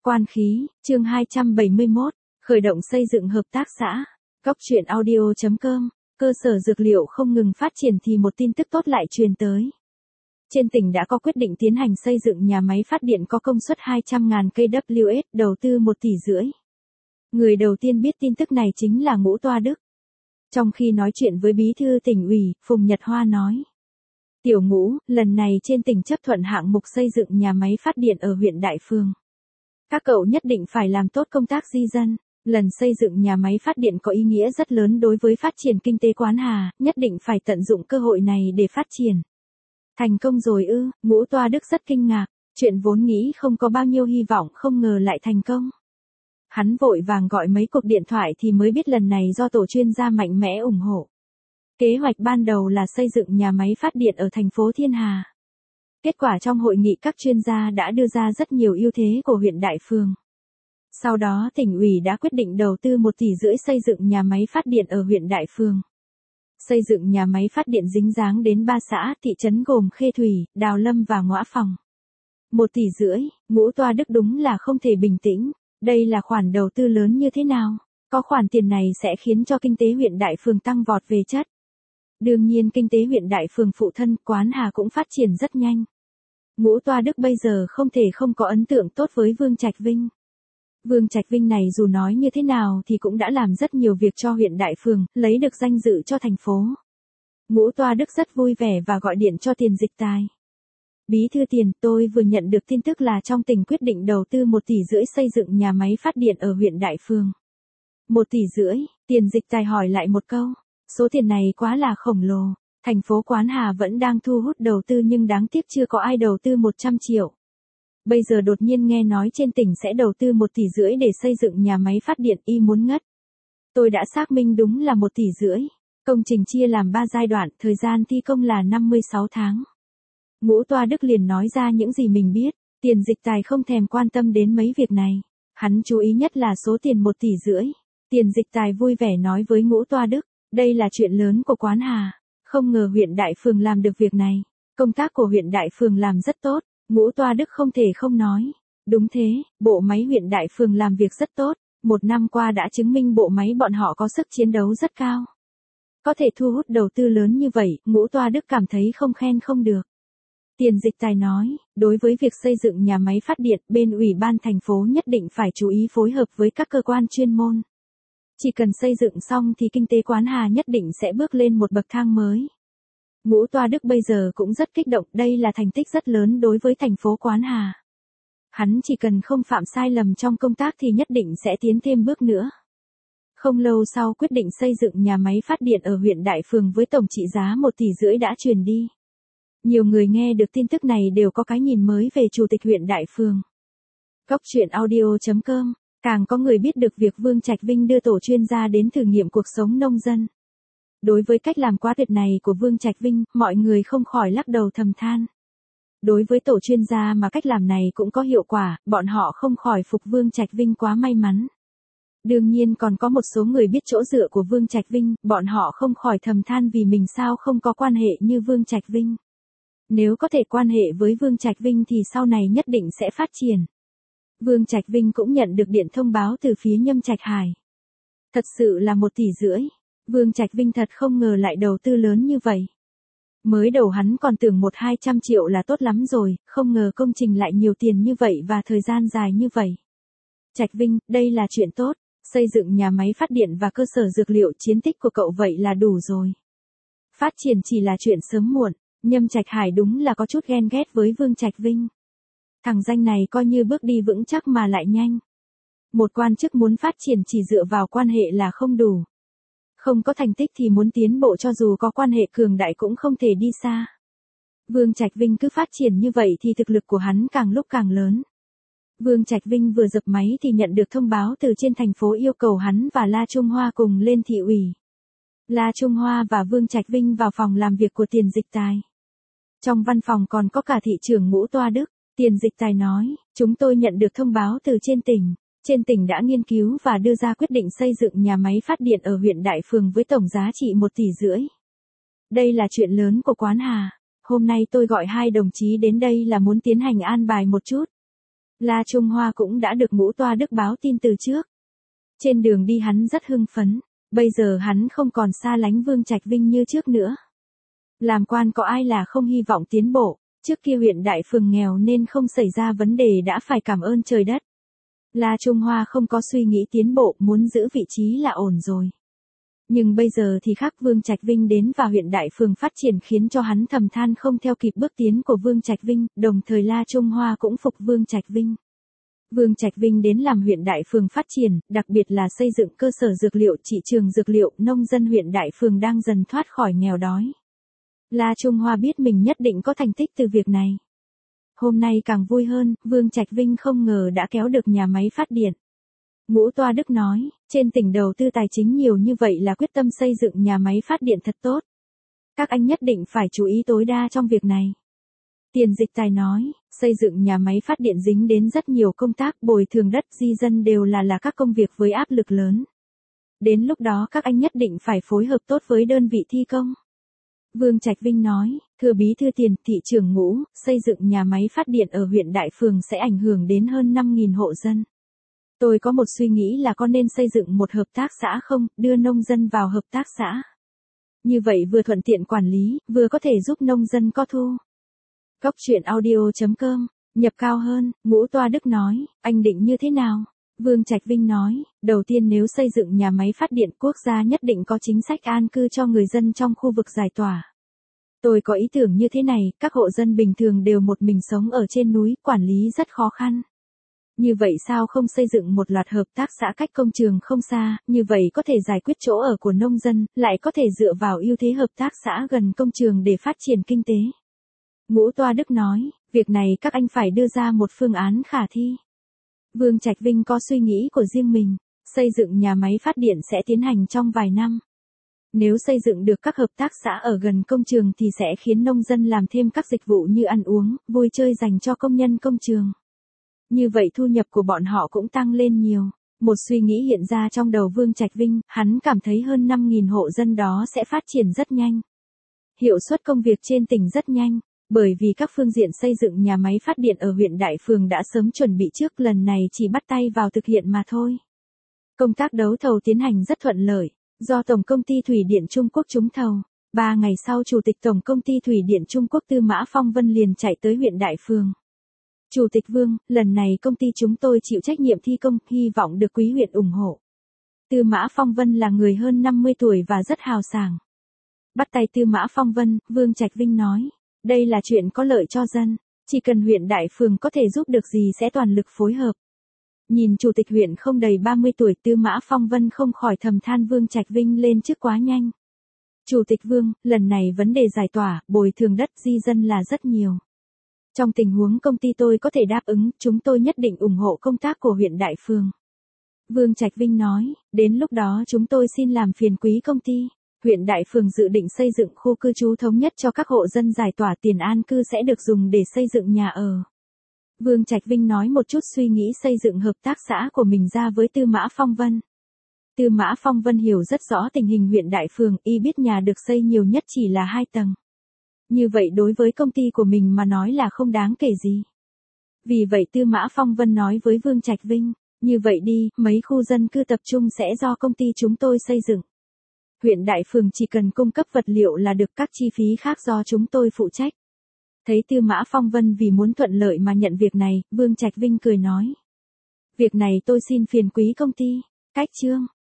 Quan khí, chương 271, khởi động xây dựng hợp tác xã. Góc truyện audio.com, cơ sở dược liệu không ngừng phát triển thì một tin tức tốt lại truyền tới. Trên tỉnh đã có quyết định tiến hành xây dựng nhà máy phát điện có công suất 200.000 kW, đầu tư 1,5 tỷ. Người đầu tiên biết tin tức này chính là Ngũ Toa Đức. Trong khi nói chuyện với bí thư tỉnh ủy, Phùng Nhật Hoa nói: Tiểu Ngũ, lần này trên tỉnh chấp thuận hạng mục xây dựng nhà máy phát điện ở huyện Đại Phương. Các cậu nhất định phải làm tốt công tác di dân. Lần xây dựng nhà máy phát điện có ý nghĩa rất lớn đối với phát triển kinh tế Quán Hà, nhất định phải tận dụng cơ hội này để phát triển. Thành công rồi ư? Ngũ Toa Đức rất kinh ngạc, chuyện vốn nghĩ không có bao nhiêu hy vọng không ngờ lại thành công. Hắn vội vàng gọi mấy cuộc điện thoại thì mới biết lần này do tổ chuyên gia mạnh mẽ ủng hộ. Kế hoạch ban đầu là xây dựng nhà máy phát điện ở thành phố Thiên Hà. Kết quả trong hội nghị các chuyên gia đã đưa ra rất nhiều ưu thế của huyện Đại Phương. Sau đó tỉnh ủy đã quyết định đầu tư 1,5 tỷ xây dựng nhà máy phát điện ở huyện Đại Phương. Xây dựng nhà máy phát điện dính dáng đến 3 xã, thị trấn gồm Khê Thủy, Đào Lâm và Ngoã Phòng. 1,5 tỷ, Ngũ Toa Đức đúng là không thể bình tĩnh. Đây là khoản đầu tư lớn như thế nào? Có khoản tiền này sẽ khiến cho kinh tế huyện Đại Phương tăng vọt về chất. Đương nhiên kinh tế huyện Đại Phương phụ thân Quán Hà cũng phát triển rất nhanh. Ngũ Toa Đức bây giờ không thể không có ấn tượng tốt với Vương Trạch Vinh. Vương Trạch Vinh này dù nói như thế nào thì cũng đã làm rất nhiều việc cho huyện Đại Phương, lấy được danh dự cho thành phố. Ngũ Toa Đức rất vui vẻ và gọi điện cho Tiền Dịch Tài. Bí thư Tiền, tôi vừa nhận được tin tức là trong tỉnh quyết định đầu tư 1,5 tỷ xây dựng nhà máy phát điện ở huyện Đại Phương. 1,5 tỷ, Tiền Dịch Tài hỏi lại một câu. Số tiền này quá là khổng lồ. Thành phố Quán Hà vẫn đang thu hút đầu tư nhưng đáng tiếc chưa có ai đầu tư 100 triệu. Bây giờ đột nhiên nghe nói trên tỉnh sẽ đầu tư 1,5 tỷ để xây dựng nhà máy phát điện, y muốn ngất. Tôi đã xác minh đúng là 1,5 tỷ. Công trình chia làm 3 giai đoạn, thời gian thi công là 56 tháng. Ngũ Toa Đức liền nói ra những gì mình biết. Tiền Dịch Tài không thèm quan tâm đến mấy việc này. Hắn chú ý nhất là số tiền 1,5 tỷ. Tiền Dịch Tài vui vẻ nói với Ngũ Toa Đức, đây là chuyện lớn của Quán Hà. Không ngờ huyện Đại Phương làm được việc này. Công tác của huyện Đại Phương làm rất tốt. Ngũ Toa Đức không thể không nói. Đúng thế, bộ máy huyện Đại Phương làm việc rất tốt. 1 năm qua đã chứng minh bộ máy bọn họ có sức chiến đấu rất cao. Có thể thu hút đầu tư lớn như vậy, Ngũ Toa Đức cảm thấy không khen không được. Tiền Dịch Tài nói, đối với việc xây dựng nhà máy phát điện, bên ủy ban thành phố nhất định phải chú ý phối hợp với các cơ quan chuyên môn. Chỉ cần xây dựng xong thì kinh tế Quán Hà nhất định sẽ bước lên một bậc thang mới. Ngũ Toa Đức bây giờ cũng rất kích động, đây là thành tích rất lớn đối với thành phố Quán Hà. Hắn chỉ cần không phạm sai lầm trong công tác thì nhất định sẽ tiến thêm bước nữa. Không lâu sau quyết định xây dựng nhà máy phát điện ở huyện Đại Phương với tổng trị giá 1,5 tỷ đã truyền đi. Nhiều người nghe được tin tức này đều có cái nhìn mới về Chủ tịch huyện Đại Phương. Góc truyện audio.com, càng có người biết được việc Vương Trạch Vinh đưa tổ chuyên gia đến thử nghiệm cuộc sống nông dân. Đối với cách làm quá tuyệt này của Vương Trạch Vinh, mọi người không khỏi lắc đầu thầm than. Đối với tổ chuyên gia mà cách làm này cũng có hiệu quả, bọn họ không khỏi phục Vương Trạch Vinh quá may mắn. Đương nhiên còn có một số người biết chỗ dựa của Vương Trạch Vinh, bọn họ không khỏi thầm than vì mình sao không có quan hệ như Vương Trạch Vinh. Nếu có thể quan hệ với Vương Trạch Vinh thì sau này nhất định sẽ phát triển. Vương Trạch Vinh cũng nhận được điện thông báo từ phía Nhâm Trạch Hải. Thật sự là 1,5 tỷ. Vương Trạch Vinh thật không ngờ lại đầu tư lớn như vậy. Mới đầu hắn còn tưởng 100-200 triệu là tốt lắm rồi, không ngờ công trình lại nhiều tiền như vậy và thời gian dài như vậy. Trạch Vinh, đây là chuyện tốt, xây dựng nhà máy phát điện và cơ sở dược liệu, chiến tích của cậu vậy là đủ rồi. Phát triển chỉ là chuyện sớm muộn. Nhâm Trạch Hải đúng là có chút ghen ghét với Vương Trạch Vinh. Thằng danh này coi như bước đi vững chắc mà lại nhanh. Một quan chức muốn phát triển chỉ dựa vào quan hệ là không đủ. Không có thành tích thì muốn tiến bộ cho dù có quan hệ cường đại cũng không thể đi xa. Vương Trạch Vinh cứ phát triển như vậy thì thực lực của hắn càng lúc càng lớn. Vương Trạch Vinh vừa dập máy thì nhận được thông báo từ trên thành phố yêu cầu hắn và La Trung Hoa cùng lên thị ủy. La Trung Hoa và Vương Trạch Vinh vào phòng làm việc của Tiền Dịch Tài. Trong văn phòng còn có cả thị trưởng Ngũ Toa Đức. Tiền Dịch Tài nói, chúng tôi nhận được thông báo từ trên tỉnh. Trên tỉnh đã nghiên cứu và đưa ra quyết định xây dựng nhà máy phát điện ở huyện Đại Phương với tổng giá trị 1,5 tỷ. Đây là chuyện lớn của Quán Hà. Hôm nay tôi gọi 2 đồng chí đến đây là muốn tiến hành an bài một chút. La Trung Hoa cũng đã được Ngũ Toa Đức báo tin từ trước. Trên đường đi hắn rất hưng phấn, bây giờ hắn không còn xa lánh Vương Trạch Vinh như trước nữa. Làm quan có ai là không hy vọng tiến bộ, trước kia huyện đại phường nghèo nên không xảy ra vấn đề đã phải cảm ơn trời đất. La Trung Hoa không có suy nghĩ tiến bộ, muốn giữ vị trí là ổn rồi. Nhưng bây giờ thì khác, Vương Trạch Vinh đến và huyện đại phường phát triển khiến cho hắn thầm than không theo kịp bước tiến của Vương Trạch Vinh, đồng thời La Trung Hoa cũng phục Vương Trạch Vinh. Vương Trạch Vinh đến làm huyện đại phường phát triển, đặc biệt là xây dựng cơ sở dược liệu, thị trường dược liệu, nông dân huyện đại phường đang dần thoát khỏi nghèo đói. La Trung Hoa biết mình nhất định có thành tích từ việc này. Hôm nay càng vui hơn, Vương Trạch Vinh không ngờ đã kéo được nhà máy phát điện. Ngũ Toa Đức nói, trên tỉnh đầu tư tài chính nhiều như vậy là quyết tâm xây dựng nhà máy phát điện thật tốt. Các anh nhất định phải chú ý tối đa trong việc này. Tiền Dịch Tài nói, xây dựng nhà máy phát điện dính đến rất nhiều công tác, bồi thường đất, di dân đều là các công việc với áp lực lớn. Đến lúc đó các anh nhất định phải phối hợp tốt với đơn vị thi công. Vương Trạch Vinh nói, thưa Bí thư Tiền, thị trưởng Ngũ, xây dựng nhà máy phát điện ở huyện Đại Phường sẽ ảnh hưởng đến hơn 5.000 hộ dân. Tôi có một suy nghĩ là có nên xây dựng một hợp tác xã không, đưa nông dân vào hợp tác xã. Như vậy vừa thuận tiện quản lý, vừa có thể giúp nông dân có thu. Cốc truyện audio.com, nhập cao hơn, Ngũ Toa Đức nói, anh định như thế nào? Vương Trạch Vinh nói, đầu tiên nếu xây dựng nhà máy phát điện, quốc gia nhất định có chính sách an cư cho người dân trong khu vực giải tỏa. Tôi có ý tưởng như thế này, các hộ dân bình thường đều một mình sống ở trên núi, quản lý rất khó khăn. Như vậy sao không xây dựng một loạt hợp tác xã cách công trường không xa, như vậy có thể giải quyết chỗ ở của nông dân, lại có thể dựa vào ưu thế hợp tác xã gần công trường để phát triển kinh tế. Ngũ Toa Đức nói, việc này các anh phải đưa ra một phương án khả thi. Vương Trạch Vinh có suy nghĩ của riêng mình, xây dựng nhà máy phát điện sẽ tiến hành trong vài năm. Nếu xây dựng được các hợp tác xã ở gần công trường thì sẽ khiến nông dân làm thêm các dịch vụ như ăn uống, vui chơi dành cho công nhân công trường. Như vậy thu nhập của bọn họ cũng tăng lên nhiều. Một suy nghĩ hiện ra trong đầu Vương Trạch Vinh, hắn cảm thấy hơn 5.000 hộ dân đó sẽ phát triển rất nhanh. Hiệu suất công việc trên tỉnh rất nhanh, bởi vì các phương diện xây dựng nhà máy phát điện ở huyện Đại Phường đã sớm chuẩn bị trước, lần này chỉ bắt tay vào thực hiện mà thôi. Công tác đấu thầu tiến hành rất thuận lợi, do Tổng công ty Thủy điện Trung Quốc trúng thầu. 3 ngày sau Chủ tịch Tổng công ty Thủy điện Trung Quốc Tư Mã Phong Vân liền chạy tới huyện Đại Phường. Chủ tịch Vương, lần này công ty chúng tôi chịu trách nhiệm thi công, hy vọng được quý huyện ủng hộ. Tư Mã Phong Vân là người hơn 50 tuổi và rất hào sảng. Bắt tay Tư Mã Phong Vân, Vương Trạch Vinh nói, đây là chuyện có lợi cho dân, chỉ cần huyện Đại Phường có thể giúp được gì sẽ toàn lực phối hợp. Nhìn Chủ tịch huyện không đầy 30 tuổi, Tư Mã Phong Vân không khỏi thầm than Vương Trạch Vinh lên chức quá nhanh. Chủ tịch Vương, lần này vấn đề giải tỏa, bồi thường đất, di dân là rất nhiều. Trong tình huống công ty tôi có thể đáp ứng, chúng tôi nhất định ủng hộ công tác của huyện Đại Phường. Vương Trạch Vinh nói, đến lúc đó chúng tôi xin làm phiền quý công ty. Huyện Đại Phường dự định xây dựng khu cư trú thống nhất cho các hộ dân giải tỏa, tiền an cư sẽ được dùng để xây dựng nhà ở. Vương Trạch Vinh nói một chút suy nghĩ xây dựng hợp tác xã của mình ra với Tư Mã Phong Vân. Tư Mã Phong Vân hiểu rất rõ tình hình huyện Đại Phường, y biết nhà được xây nhiều nhất chỉ là 2 tầng. Như vậy đối với công ty của mình mà nói là không đáng kể gì. Vì vậy Tư Mã Phong Vân nói với Vương Trạch Vinh, như vậy đi, mấy khu dân cư tập trung sẽ do công ty chúng tôi xây dựng. Huyện Đại Phường chỉ cần cung cấp vật liệu là được, các chi phí khác do chúng tôi phụ trách. Thấy Tư Mã Phong Vân vì muốn thuận lợi mà nhận việc này, Vương Trạch Vinh cười nói. Việc này tôi xin phiền quý công ty. Cách chương.